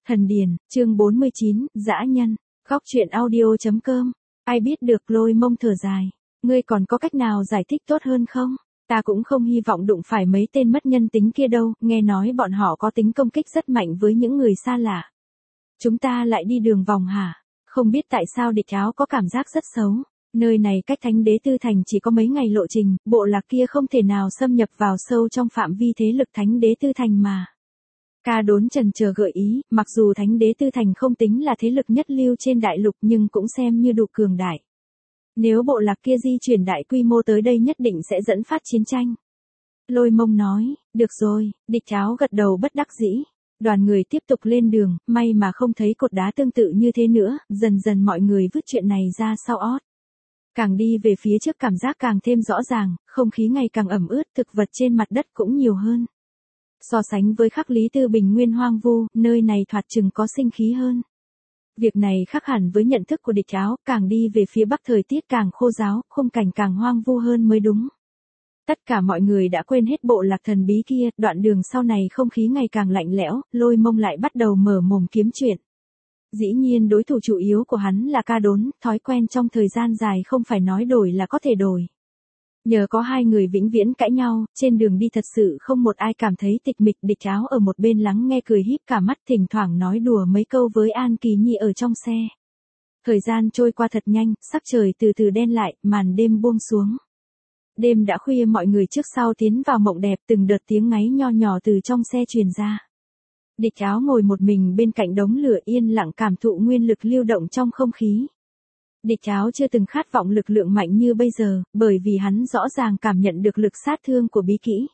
Thần Điền, chương 49, dã nhân, góc truyện audio.com, ai biết được Lôi Mông thở dài, ngươi còn có cách nào giải thích tốt hơn không? Ta cũng không hy vọng đụng phải mấy tên mất nhân tính kia đâu, nghe nói bọn họ có tính công kích rất mạnh với những người xa lạ. Chúng ta lại đi đường vòng hả? Không biết tại sao địch áo có cảm giác rất xấu. Nơi này cách Thánh Đế Tư Thành chỉ có mấy ngày lộ trình, bộ lạc kia không thể nào xâm nhập vào sâu trong phạm vi thế lực Thánh Đế Tư Thành mà. Ca Đốn chần chờ gợi ý, mặc dù Thánh Đế Tư Thành không tính là thế lực nhất lưu trên đại lục nhưng cũng xem như đủ cường đại. Nếu bộ lạc kia di chuyển đại quy mô tới đây nhất định sẽ dẫn phát chiến tranh. Lôi Mông nói, được rồi, địch áo gật đầu bất đắc dĩ. Đoàn người tiếp tục lên đường, may mà không thấy cột đá tương tự như thế nữa, dần dần mọi người vứt chuyện này ra sau ót. Càng đi về phía trước cảm giác càng thêm rõ ràng, không khí ngày càng ẩm ướt, thực vật trên mặt đất cũng nhiều hơn. So sánh với Khắc Lý Tư Bình nguyên hoang vu, nơi này thoạt chừng có sinh khí hơn. Việc này khác hẳn với nhận thức của địch áo, càng đi về phía bắc thời tiết càng khô ráo, khung cảnh càng hoang vu hơn mới đúng. Tất cả mọi người đã quên hết bộ lạc thần bí kia, đoạn đường sau này không khí ngày càng lạnh lẽo, Lôi Mông lại bắt đầu mở mồm kiếm chuyện. Dĩ nhiên đối thủ chủ yếu của hắn là Ca Đốn, thói quen trong thời gian dài không phải nói đổi là có thể đổi. Nhờ có hai người vĩnh viễn cãi nhau, trên đường đi thật sự không một ai cảm thấy tịch mịch, địch áo ở một bên lắng nghe cười híp cả mắt, thỉnh thoảng nói đùa mấy câu với An Kỳ Nhi ở trong xe. Thời gian trôi qua thật nhanh, sắc trời từ từ đen lại, màn đêm buông xuống. Đêm đã khuya, mọi người trước sau tiến vào mộng đẹp, từng đợt tiếng ngáy nho nhỏ từ trong xe truyền ra. Địch áo ngồi một mình bên cạnh đống lửa yên lặng cảm thụ nguyên lực lưu động trong không khí. Địch áo chưa từng khát vọng lực lượng mạnh như bây giờ, bởi vì hắn rõ ràng cảm nhận được lực sát thương của bí kỹ.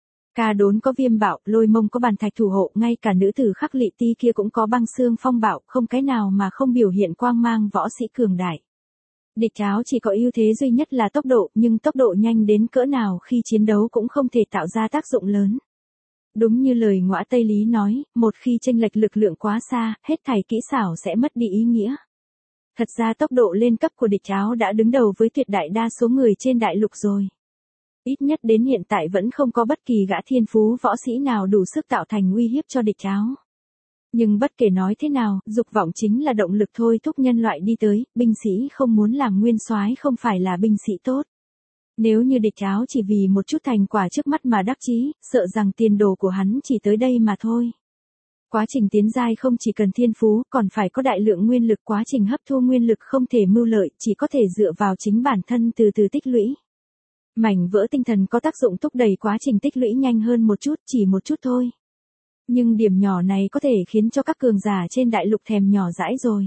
Ca Đốn có viêm bạo, Lôi Mông có bàn thạch thủ hộ, ngay cả nữ tử Khắc Lị Ti kia cũng có băng xương phong bạo, không cái nào mà không biểu hiện quang mang võ sĩ cường đại. Địch áo chỉ có ưu thế duy nhất là tốc độ, nhưng tốc độ nhanh đến cỡ nào khi chiến đấu cũng không thể tạo ra tác dụng lớn. Đúng như lời Ngõa Tây Lý nói, một khi chênh lệch lực lượng quá xa, hết thảy kỹ xảo sẽ mất đi ý nghĩa. Thật ra tốc độ lên cấp của địch áo đã đứng đầu với tuyệt đại đa số người trên đại lục rồi. Ít nhất đến hiện tại vẫn không có bất kỳ gã thiên phú võ sĩ nào đủ sức tạo thành uy hiếp cho địch áo. Nhưng bất kể nói thế nào, dục vọng chính là động lực thôi thúc nhân loại đi tới, binh sĩ không muốn làm nguyên soái không phải là binh sĩ tốt. Nếu như địch áo chỉ vì một chút thành quả trước mắt mà đắc chí, sợ rằng tiền đồ của hắn chỉ tới đây mà thôi. Quá trình tiến giai không chỉ cần thiên phú, còn phải có đại lượng nguyên lực, quá trình hấp thu nguyên lực không thể mưu lợi, chỉ có thể dựa vào chính bản thân từ từ tích lũy. Mảnh vỡ tinh thần có tác dụng thúc đẩy quá trình tích lũy nhanh hơn một chút, chỉ một chút thôi. Nhưng điểm nhỏ này có thể khiến cho các cường giả trên đại lục thèm nhỏ dãi rồi.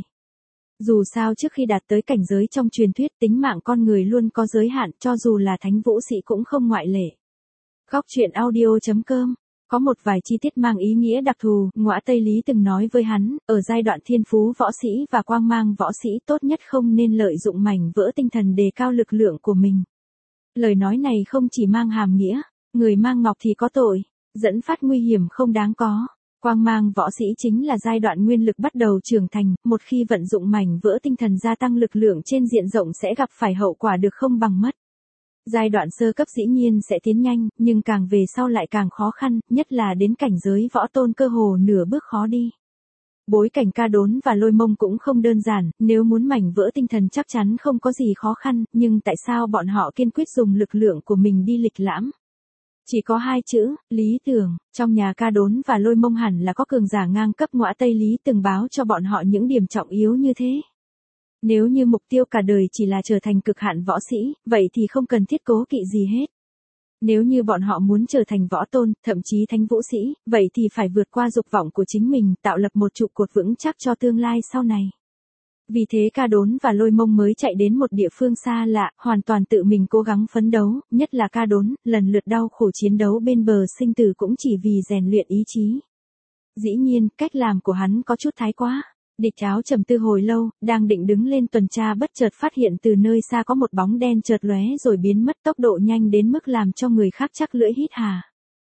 Dù sao trước khi đạt tới cảnh giới trong truyền thuyết, tính mạng con người luôn có giới hạn, cho dù là thánh vũ sĩ cũng không ngoại lệ. Góc truyện audio.com. Có một vài chi tiết mang ý nghĩa đặc thù, Ngõa Tây Lý từng nói với hắn, ở giai đoạn thiên phú võ sĩ và quang mang võ sĩ tốt nhất không nên lợi dụng mảnh vỡ tinh thần đề cao lực lượng của mình. Lời nói này không chỉ mang hàm nghĩa, người mang ngọc thì có tội, dẫn phát nguy hiểm không đáng có. Quang mang võ sĩ chính là giai đoạn nguyên lực bắt đầu trưởng thành, một khi vận dụng mảnh vỡ tinh thần gia tăng lực lượng trên diện rộng sẽ gặp phải hậu quả được không bằng mất. Giai đoạn sơ cấp dĩ nhiên sẽ tiến nhanh, nhưng càng về sau lại càng khó khăn, nhất là đến cảnh giới võ tôn cơ hồ nửa bước khó đi. Bối cảnh Ca Đốn và Lôi Mông cũng không đơn giản, nếu muốn mảnh vỡ tinh thần chắc chắn không có gì khó khăn, nhưng tại sao bọn họ kiên quyết dùng lực lượng của mình đi lịch lãm? Chỉ có hai chữ, lý tưởng. Trong nhà Ca Đốn và Lôi Mông hẳn là có cường giả ngang cấp, Ngõa Tây Lý từng báo cho bọn họ những điểm trọng yếu như thế. Nếu như mục tiêu cả đời chỉ là trở thành cực hạn võ sĩ, vậy thì không cần thiết cố kỵ gì hết. Nếu như bọn họ muốn trở thành võ tôn, thậm chí thánh vũ sĩ, vậy thì phải vượt qua dục vọng của chính mình, tạo lập một trụ cột vững chắc cho tương lai sau này. Vì thế Ca Đốn và Lôi Mông mới chạy đến một địa phương xa lạ, hoàn toàn tự mình cố gắng phấn đấu, nhất là Ca Đốn, lần lượt đau khổ chiến đấu bên bờ sinh tử cũng chỉ vì rèn luyện ý chí. Dĩ nhiên, cách làm của hắn có chút thái quá. Địch áo trầm tư hồi lâu, đang định đứng lên tuần tra bất chợt phát hiện từ nơi xa có một bóng đen chợt lóe rồi biến mất, tốc độ nhanh đến mức làm cho người khác chắc lưỡi hít hà.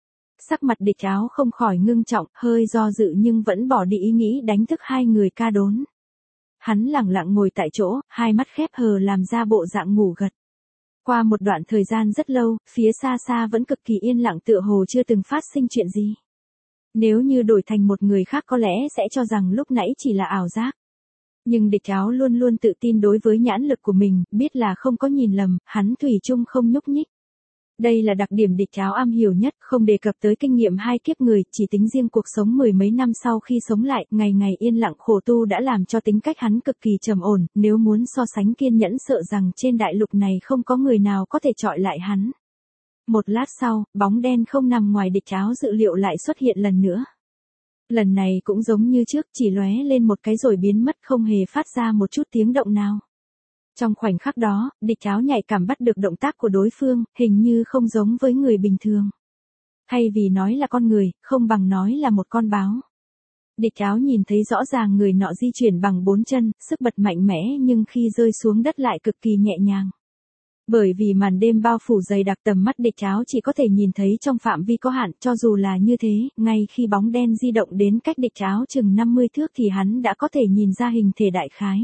Sắc mặt địch áo không khỏi ngưng trọng, hơi do dự nhưng vẫn bỏ đi ý nghĩ đánh thức hai người Ca Đốn. Hắn lẳng lặng ngồi tại chỗ, hai mắt khép hờ làm ra bộ dạng ngủ gật. Qua một đoạn thời gian rất lâu, phía xa xa vẫn cực kỳ yên lặng tựa hồ chưa từng phát sinh chuyện gì. Nếu như đổi thành một người khác có lẽ sẽ cho rằng lúc nãy chỉ là ảo giác. Nhưng địch áo luôn luôn tự tin đối với nhãn lực của mình, biết là không có nhìn lầm, hắn thủy chung không nhúc nhích. Đây là đặc điểm địch áo am hiểu nhất, không đề cập tới kinh nghiệm hai kiếp người, chỉ tính riêng cuộc sống mười mấy năm sau khi sống lại, ngày ngày yên lặng khổ tu đã làm cho tính cách hắn cực kỳ trầm ổn, nếu muốn so sánh kiên nhẫn sợ rằng trên đại lục này không có người nào có thể chọi lại hắn. Một lát sau, bóng đen không nằm ngoài địch áo dự liệu lại xuất hiện lần nữa. Lần này cũng giống như trước, chỉ lóe lên một cái rồi biến mất, không hề phát ra một chút tiếng động nào. Trong khoảnh khắc đó, địch áo nhạy cảm bắt được động tác của đối phương, hình như không giống với người bình thường. Thay vì nói là con người, không bằng nói là một con báo. Địch áo nhìn thấy rõ ràng người nọ di chuyển bằng 4 chân, sức bật mạnh mẽ nhưng khi rơi xuống đất lại cực kỳ nhẹ nhàng. Bởi vì màn đêm bao phủ dày đặc, tầm mắt địch áo chỉ có thể nhìn thấy trong phạm vi có hạn, cho dù là như thế, ngay khi bóng đen di động đến cách địch áo chừng 50 thước thì hắn đã có thể nhìn ra hình thể đại khái.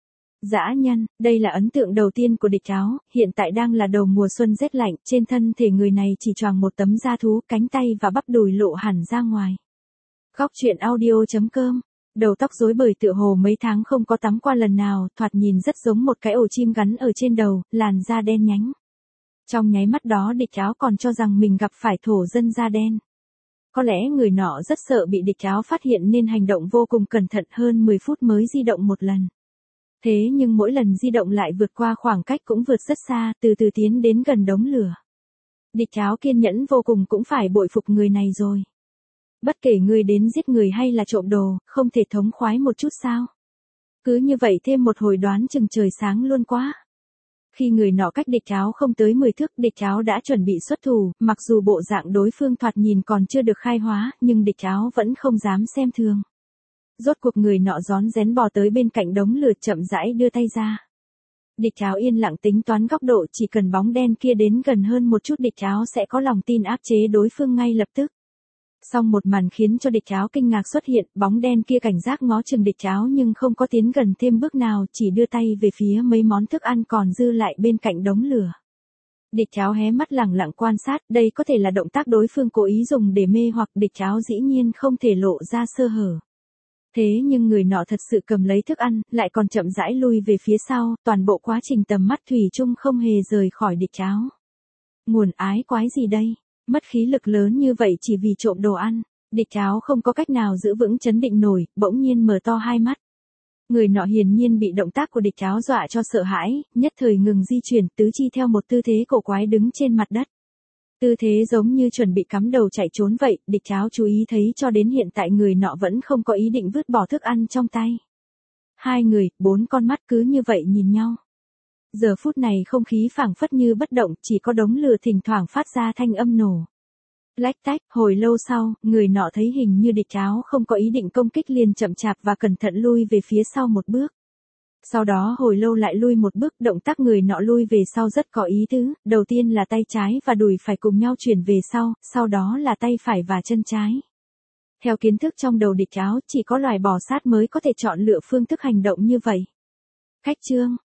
Dã nhân, đây là ấn tượng đầu tiên của địch áo, hiện tại đang là đầu mùa xuân rét lạnh, trên thân thể người này chỉ choàng một tấm da thú, cánh tay và bắp đùi lộ hẳn ra ngoài. Góc truyện audio.com. Đầu tóc rối bời tựa hồ mấy tháng không có tắm qua lần nào, thoạt nhìn rất giống một cái ổ chim gắn ở trên đầu, làn da đen nhánh. Trong nháy mắt đó địch áo còn cho rằng mình gặp phải thổ dân da đen. Có lẽ người nọ rất sợ bị địch áo phát hiện nên hành động vô cùng cẩn thận, hơn 10 phút mới di động một lần. Thế nhưng mỗi lần di động lại vượt qua khoảng cách cũng vượt rất xa, từ từ tiến đến gần đống lửa. Địch áo kiên nhẫn vô cùng, cũng phải bội phục người này rồi. Bất kể người đến giết người hay là trộm đồ, không thể thống khoái một chút sao? Cứ như vậy thêm một hồi đoán chừng trời sáng luôn quá. Khi người nọ cách địch áo không tới 10 thước, địch áo đã chuẩn bị xuất thủ, mặc dù bộ dạng đối phương thoạt nhìn còn chưa được khai hóa, nhưng địch áo vẫn không dám xem thường. Rốt cuộc người nọ rón rén bò tới bên cạnh đống lửa, chậm rãi đưa tay ra. Địch áo yên lặng tính toán góc độ, chỉ cần bóng đen kia đến gần hơn một chút địch áo sẽ có lòng tin áp chế đối phương ngay lập tức. Song một màn khiến cho địch áo kinh ngạc xuất hiện, bóng đen kia cảnh giác ngó chừng địch áo nhưng không có tiến gần thêm bước nào, chỉ đưa tay về phía mấy món thức ăn còn dư lại bên cạnh đống lửa. Địch áo hé mắt lẳng lặng quan sát, đây có thể là động tác đối phương cố ý dùng để mê hoặc, địch áo dĩ nhiên không thể lộ ra sơ hở. Thế nhưng người nọ thật sự cầm lấy thức ăn, lại còn chậm rãi lui về phía sau, toàn bộ quá trình tầm mắt thủy chung không hề rời khỏi địch áo. Nguồn ái quái gì đây? Mất khí lực lớn như vậy chỉ vì trộm đồ ăn. Địch áo không có cách nào giữ vững chấn định nổi, bỗng nhiên mở to hai mắt. Người nọ hiển nhiên bị động tác của địch áo dọa cho sợ hãi, nhất thời ngừng di chuyển, tứ chi theo một tư thế cổ quái đứng trên mặt đất. Tư thế giống như chuẩn bị cắm đầu chạy trốn vậy, địch áo chú ý thấy cho đến hiện tại người nọ vẫn không có ý định vứt bỏ thức ăn trong tay. Hai người, 4 con mắt cứ như vậy nhìn nhau. Giờ phút này không khí phảng phất như bất động, chỉ có đống lửa thỉnh thoảng phát ra thanh âm nổ. Lách tách, hồi lâu sau, người nọ thấy hình như địch áo không có ý định công kích liền chậm chạp và cẩn thận lui về phía sau một bước. Sau đó hồi lâu lại lui một bước, động tác người nọ lui về sau rất có ý tứ, đầu tiên là tay trái và đùi phải cùng nhau chuyển về sau đó là tay phải và chân trái. Theo kiến thức trong đầu địch áo, chỉ có loài bò sát mới có thể chọn lựa phương thức hành động như vậy. Cách chương